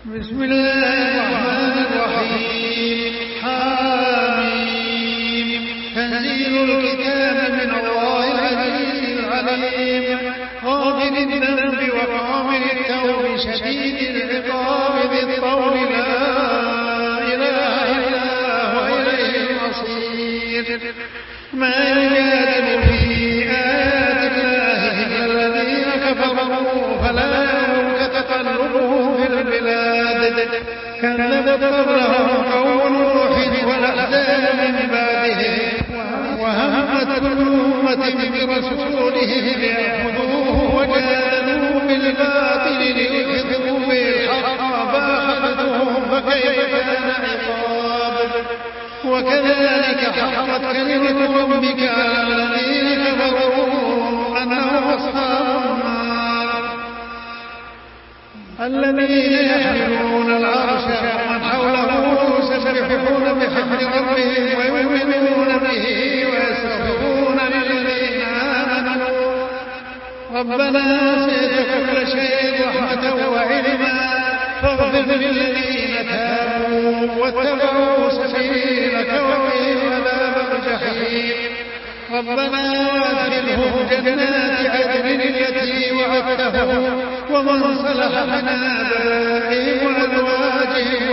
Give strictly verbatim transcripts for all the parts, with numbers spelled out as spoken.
بسم الله الرحمن الرحيم. حميم. تنزيل الكتاب من الله العزيز العليم، غافر الذنب وقابل التوب شديد العقاب ذي الطول لا إله إلا هو إليه المصير. ما يجادل في آيات الله إلا الذين كفروا فلا يغرك تقلبهم في البلاد. كذبت قبلهم قوم نوح والأحزاب من بعده، وهمت كل أمة برسولهم ليأخذوه وجادلوا بالباطل ليدحضوا به الحق فأخذتهم فكيف كان عقاب. وكذلك حقت كلمة ربك على الذين كفروا أنهم أصحاب النار الذين يحملون العرش ومن حوله يسبحون بحمد ربهم ويؤمنون به ويستغفرون للذين آمنوا ربنا وسعت كل شيء رحمة وعلما فاغفر للذين تابوا واتبعوا سبيلك وقهم عذاب الجحيم. ربنا وادخلهم جنات عدن التي وعدتهم ومن صلح من آبائهم وأزواجهم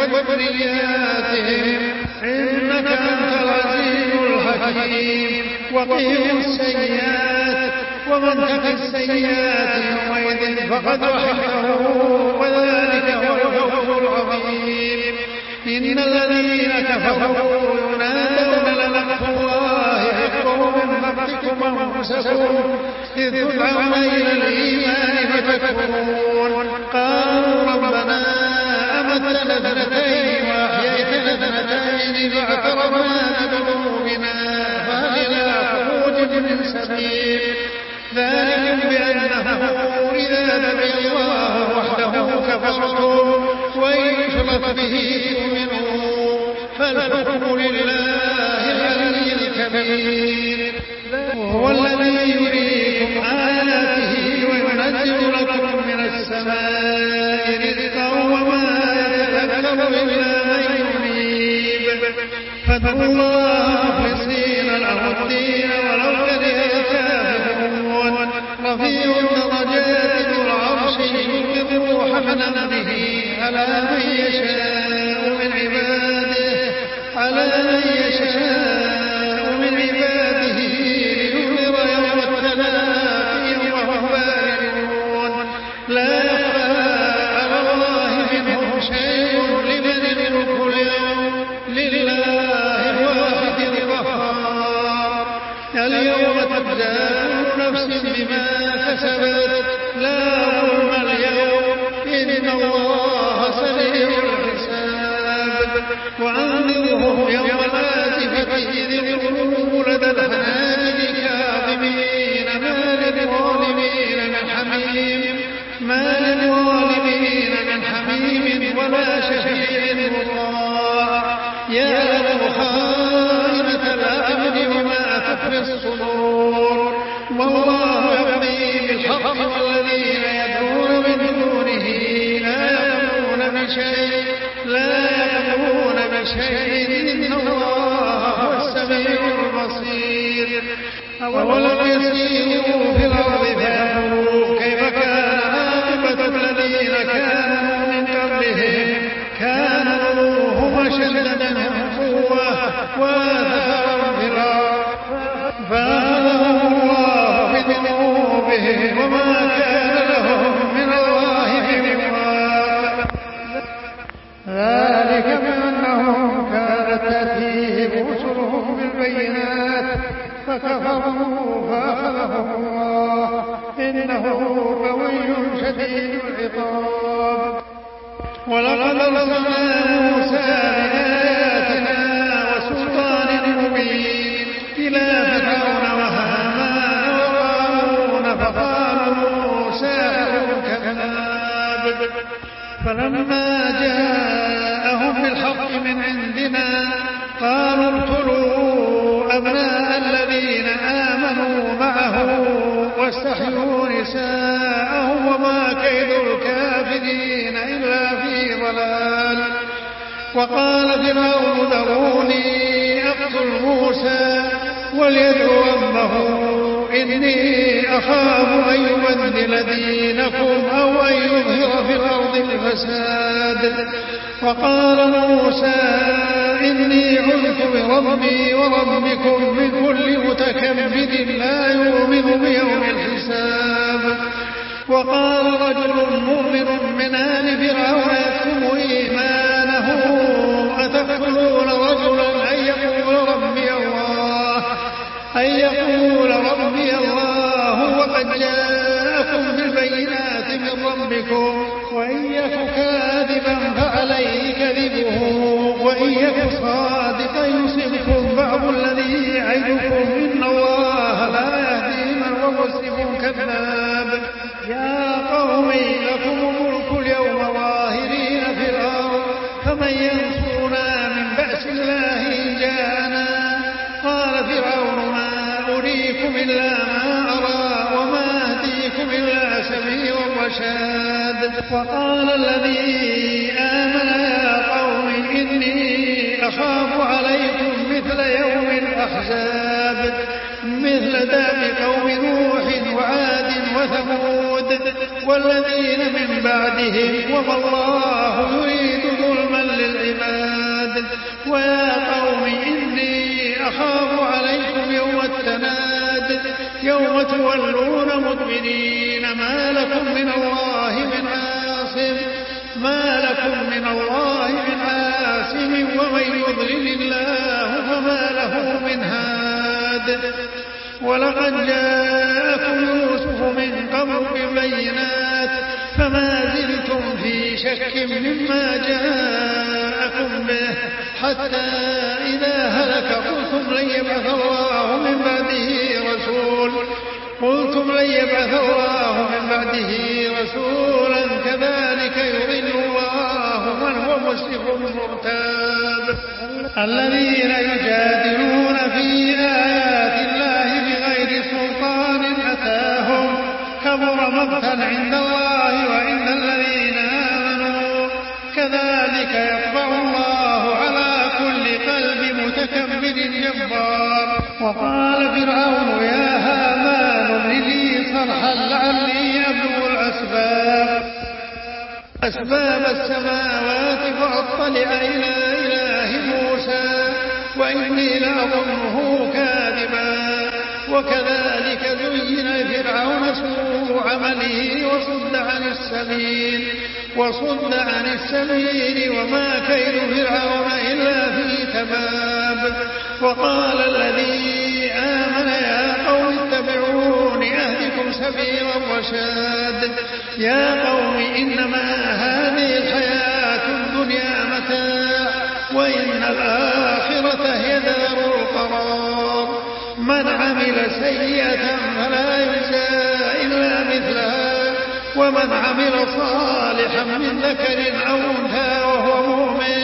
وذرياتهم إنك أنت العزيز الحكيم. وقهم السيئات ومن تق السيئات يومئذ فقد رحمه وذلك هو الفوز العظيم. إن الذين كفروا ينادون لمقت الله أكبر من مقتكم أنفسكم إذ تدعون إلى الإيمان فتكفرون. قالوا ربنا أمتنا اثنتين وأحييتنا اثنتين فاعترفنا بذنوبنا فهل إلى خروج من سبيل. ذلك بأنه إذا دعي الله وحده كفرتم وإن يشرك به تؤمنون فالحكم لله العلي الكبير. وهو الذي يريكم آياته وينزل لكم من السماء رزقا وما يتذكر إلا من ينيب. فادعوا الله مخلصين له الدين ولو كره الكافرون. رفيع الدرجات ذو العرش يلقي الروح من أمره على من يشاء من عباده على من يشاء من عباده لينذر يوم التلاقي وهم بارعون. لا يخفى على الله منهم شيء لمن الملك اليوم لله الواحد القهار. اليوم تجزى كل نفس بما كسبت لا ظلم اليوم إن الله سريع الحساب. وأنذرهم يوم الآزفة إذ القلوب لدى الحناجر كاظمين ما للظالمين من حميم ما للظالمين من حميم ولا شفيع مطاع يعلم خائنة الأعين وما تخفي الصدور. والله يقضي بالحق والذين يدعون من دونه لا يقضون بشيء لا يقضون بشيء إن الله هو السميع البصير. أولم يسيروا في الأرض فينظروا كيف كان عاقبة الذين كانوا من قبلهم كانوا هم أشد منهم قوة وآثارا في الأرض فأخذهم الله بذنوبهم وما كان لهم من الله من واق. ذلك بأنهم كانت تأتيهم رسلهم بالبينات فكفروا فأخذهم الله إنه قوي شديد العقاب. ولقد أرسلنا موسى بآياتنا وسلطان مبين إلى فرعون وهامان وقارون فقالوا ساحر كذاب. فلما جاءهم بالحق من عندنا قالوا اقتلوا أبناء الذين آمنوا معه واستحيوا نساءهم وما كيد الكافرين إلا في ضلال. وقال فرعون ذروني أقتل موسى وليدعو ربه إني أخاف أن يبدل دينكم أو أن يظهر في الأرض الفساد. وقال موسى إني عذت بربي وربكم من كل متكبر لا يؤمن بيوم الحساب. وقال رجل مؤمن من آل فرعون يكتم إيمانه أتقتلون رجلا أن يقول ربي الله أن يقول ربي الله وقد جاءكم بالبينات من ربكم وإن يك كاذبا فعليه كذبه وإن يك صادقا يصبكم بعض الذي يعدكم إن الله لا يهدي من هو مسرف كذاب. يا قوم لكم الملك اليوم ظاهرين في الأرض فمن ينصرنا من بأس الله إن جاءنا. قال فرعون ما أريكم إلا ما أرى وما أهديكم إلا سبيل الرشاد. وقال الذي آمن يا قوم إني أخاف عليكم مثل يوم الأحزاب مثل داب قوم نوح وعاد وثمود والذين من بعدهم وما الله يريد ظلما للعباد. ويا قوم إني أخاف عليكم يوم التناد يوم تولون مدبرين ما لكم من الله من عاصم ما لكم من الله من عاصم ومن يضلل الله فما له من هاد. ولقد جاءكم يوسف من قبل بالبينات فما زلتم في شك مما جاءكم به حتى إذا هلك قلتم لن يبعث الله من بعده رسول قلتم لن يبعث الله من بعده رسولا كذلك يضل الله من هو مسرف مرتاب. الذين يجادلون في آيات الله بغير سلطان أتاهم كبر مقتا عند الله وعند الذين آمنوا كذلك يطبع الله على كل قلب متكبر جبار. وقال فرعون يا هامان ابن لي صرحا لعلي أبلغ الأسباب أسباب السماوات فأطلع إلى إله موسى وإني لأظنه كاذبا. وكذلك زين فرعون سوء عمله وصد عن السبيل وصد عن السبيل وما كيد فرعون إلا في تباب. وقال الذي آمن يا قوم اتبعون أهدكم سبيل الرشاد. يا قوم إنما هذه الحياة الدنيا متاع وإن الآخرة هي دار القرار. من عمل سيئة فلا يجزى إلا مثلها ومن عمل صالحا من ذكر أو أنثى وهو مؤمن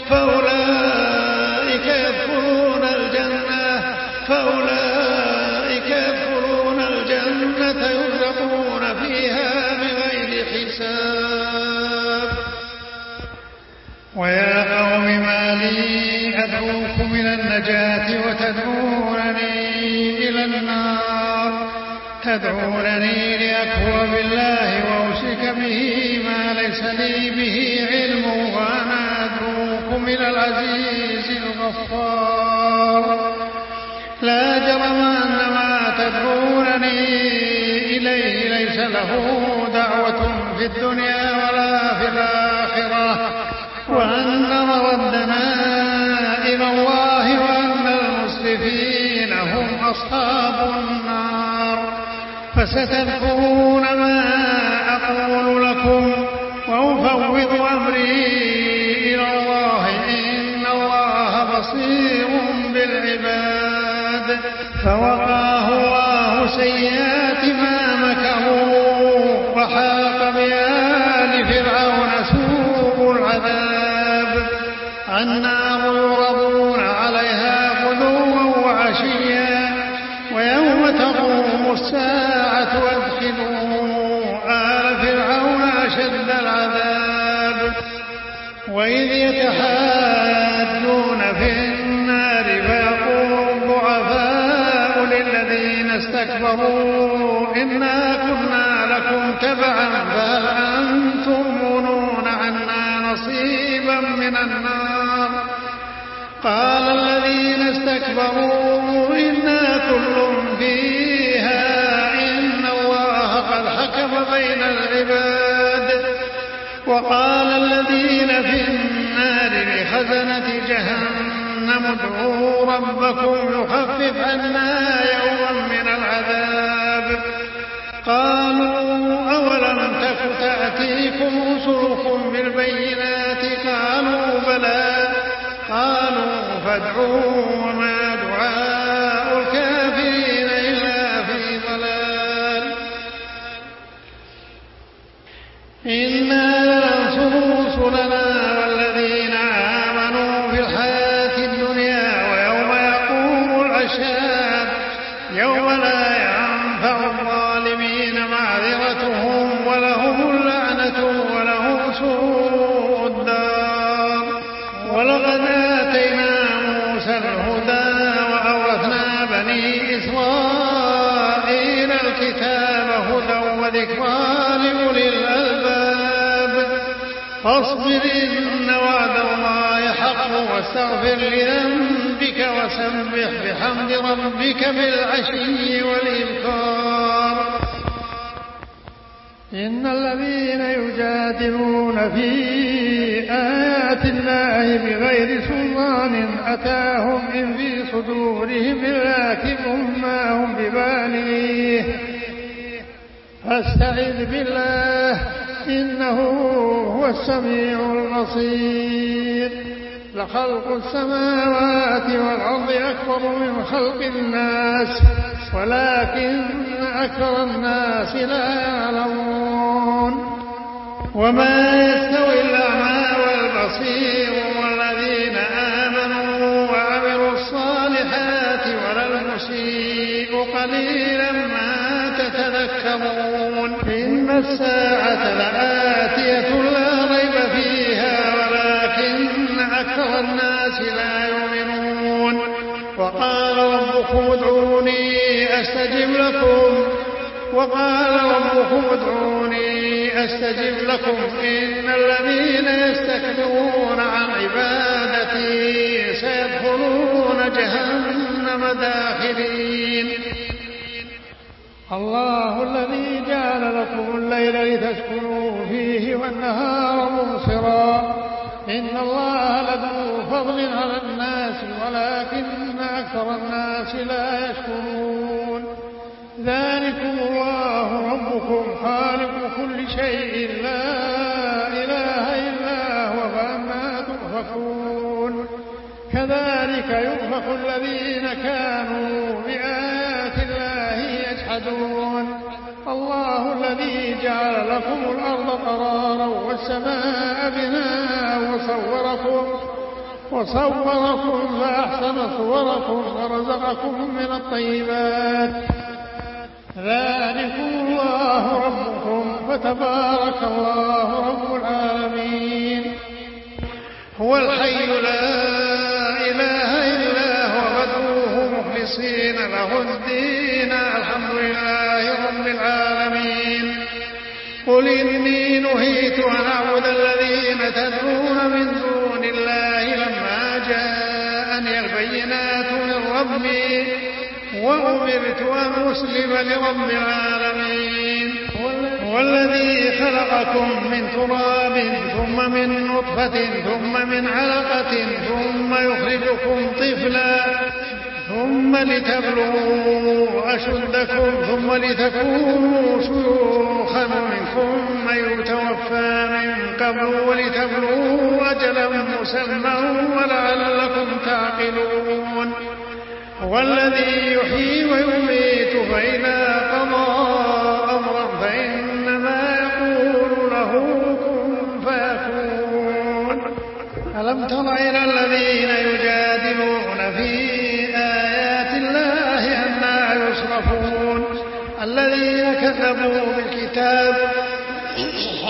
فأولئك يدخلون الجنة فأولئك يدخلون الجنة يرزقون فيها بغير حساب. ويا قوم ما لي أدعوكم إلى النجاة وتدعونني إلى النار تدعونني لأكفر بالله وأشرك به ما ليس لي به علم وأنا أدعوكم إلى العزيز الغفار. لا جرم أن ما تدعونني إليه ليس له دعوة في الدنيا ولا في الآخرة وأن مردنا إلى الله وأن المسرفين هم أصحاب النار. فستذكرون ما أقول لكم وأفوض أمري إلى الله إن الله بصير بالعباد. فوقاه الله سيئات ما مكروا وحاق بآل فرعون سوء العذاب. النار يعرضون عليها غدوا وعشيا ويوم تقوم الساعة أدخلوا آل فرعون أشد العذاب. وإذ يتحاجون في النار فيقول الضعفاء للذين استكبروا إنا كنا لكم تبعا فهل أنتم مغنون عنا نصيبا من النار قال الذين استكبروا إنا كل فيها إن الله قد حكم بين العباد وقال الذين في النار لخزنة جهنم ادعوا ربكم يخفف عنا يوما من العذاب قالوا أولم تك تأتيكم رسلكم بالبينات قالوا بلى قالوا فادعوا وما دعاء الكافرين إلا في ضلال إنا لننصر رسلنا والذين آمنوا في الحياة الدنيا ويوم يقوم الأشهاد يوم لا ينفع الظالمين معذرتهم ولهم اللعنة ولهم سوء الدار ولقد آتينا موسى الهدى وأورثنا بني إسرائيل الكتاب هدى وذكرى لأولي الألباب فاصبر إن وعد الله حق واستغفر لذنبك وسبح بحمد ربك بالعشي والإبكار إن الذين يجادلون في آيات الله بغير سلطان أتاهم إن في صدورهم إلا كبر ما هم ببالغيه فاستعذ بالله إنه هو السميع البصير لخلق السماوات والأرض أكبر من خلق الناس ولكن أكثر الناس لا يعلمون وما يستوي الأعمى والبصير والذين آمنوا وعملوا الصالحات ولا المسيء قليلا ما تتذكرون إن الساعة لآتية لا ريب فيها ولكن أكثر الناس لا يؤمنون وقال ربكم ادعوني أستجب لكم وقال ربكم ادعوني أستجب لكم إن الذين يستكبرون عن عبادتي سيدخلون جهنم داخرين الله الذي جعل لكم الليل لتسكنوا فيه والنهار مبصرا إن الله لذو فضل على الناس ولكن أكثر الناس لا يشكرون ذلكم الله ربكم خالق كل شيء لا إله إلا هو فأنى تؤفكون كذلك يؤفك الذين كانوا بآيات الله يجحدون الله الذي جعل لكم الأرض قرارا والسماء بناء وصوركم وصوركم فأحسن صوركم ورزقكم من الطيبات ذلكم الله ربكم فتبارك الله رب العالمين هو الحي لا إله إلا هو فادعوه مخلصين له الدين الحمد لله رب العالمين قل إني نهيت أن أعبد الذين تدعون من دون الله لما جاءني البينات من ربي وأمرت أن أسلم لرب العالمين والذي خلقكم من تراب ثم من نطفة ثم من علقة ثم يخرجكم طفلا ثم لتبلغوا أشدكم ثم لتكونوا شيوخا منكم من يتوفى من قبل ولتبلغوا أجلا مسمى ولعلكم تعقلون والذي يحيي ويميت فإذا قضى أمرا فإنما يقول له كن فيكون ألم تر إلى الذين يجادلون في آيات الله أنى يصرفون الذين كذبوا بالكتاب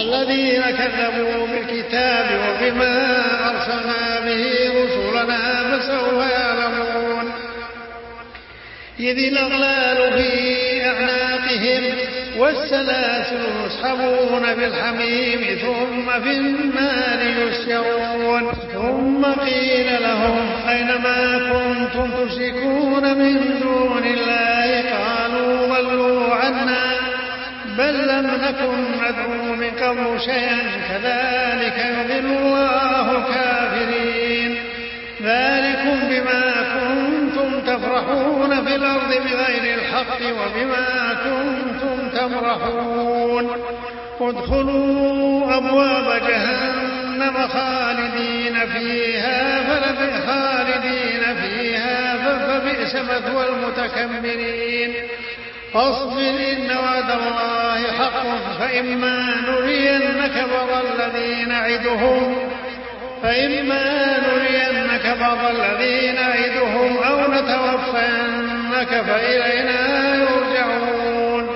الذين كذبوا بالكتاب وبما أرسلنا به رسلنا فسوف يعلمون إذ الأغلال في أعناقهم والسلاسل يسحبون بالحميم ثم في النار يسجرون ثم قيل لهم أين ما كنتم تشركون من دون الله قالوا ضلوا عنا بل لم نكن ندعو من قبل شيئا كذلك يضل الله الكافرين ذلكم بما كنتم تفرحون في الأرض بغير الحق وبما كنتم تمرحون ادخلوا أبواب جهنم خالدين فيها فلبئس خالدين فيها فبئس مثوى المتكبرين فاصبر إن وعد الله حق فإما نرينك بعض الذي نعدهم فإما نرينك بعض الذي نعدهم أو نتوفينك فإلينا يرجعون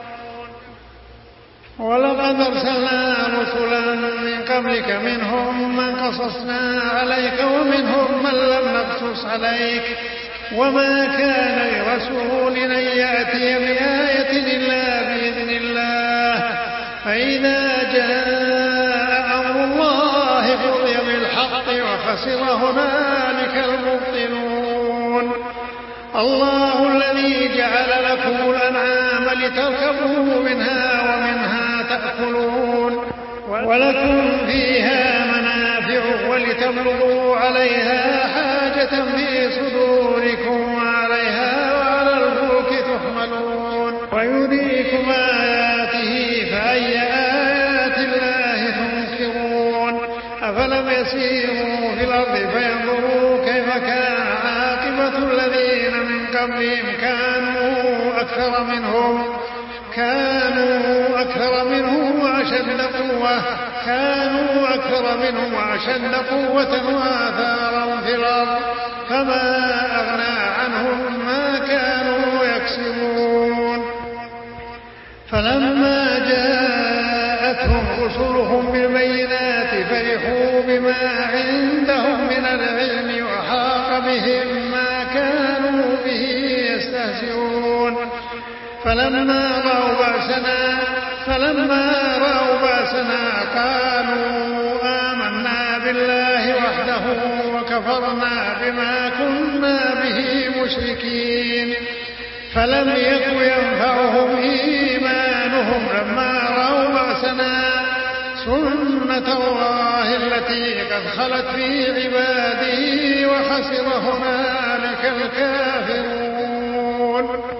ولقد أرسلنا رسلا من قبلك منهم من قصصنا عليك ومنهم من لم نقصص عليك وما كان لرسول أن يأتي بآية إلا بإذن الله فإذا جاء أمر الله قضي بالحق وخسر هنالك المبطلون الله الذي جعل لكم الأنعام لتركبوا منها ومنها تأكلون ولكم فيها منافع ولتبلغوا عليها حاجة في صدوركم وعليها وعلى الفلك تحملون ويريكم آياته فأي آيات الله تنكرون أفلم يسيروا في الأرض فينظروا كيف كان عاقبة الذين من قبلهم كانوا أكثر منهم كانوا أكثر منهم وأشد قوة كانوا أكثر منهم وأشد قوة وآثارا في الأرض فما أغنى عنهم ما كانوا يكسبون فلما جاءتهم رسلهم بالبينات فرحوا بما عندهم من العلم وحاق بهم ما كانوا به يستهزئون فلما رأوا بأسنا فلما رأوا بأسنا قالوا آمنا بالله وحده وكفرنا بما كنا به مشركين فلم يك ينفعهم إيمانهم لما رأوا بأسنا سنة الله التي قد خلت في عباده وخسر هنالك الكافرون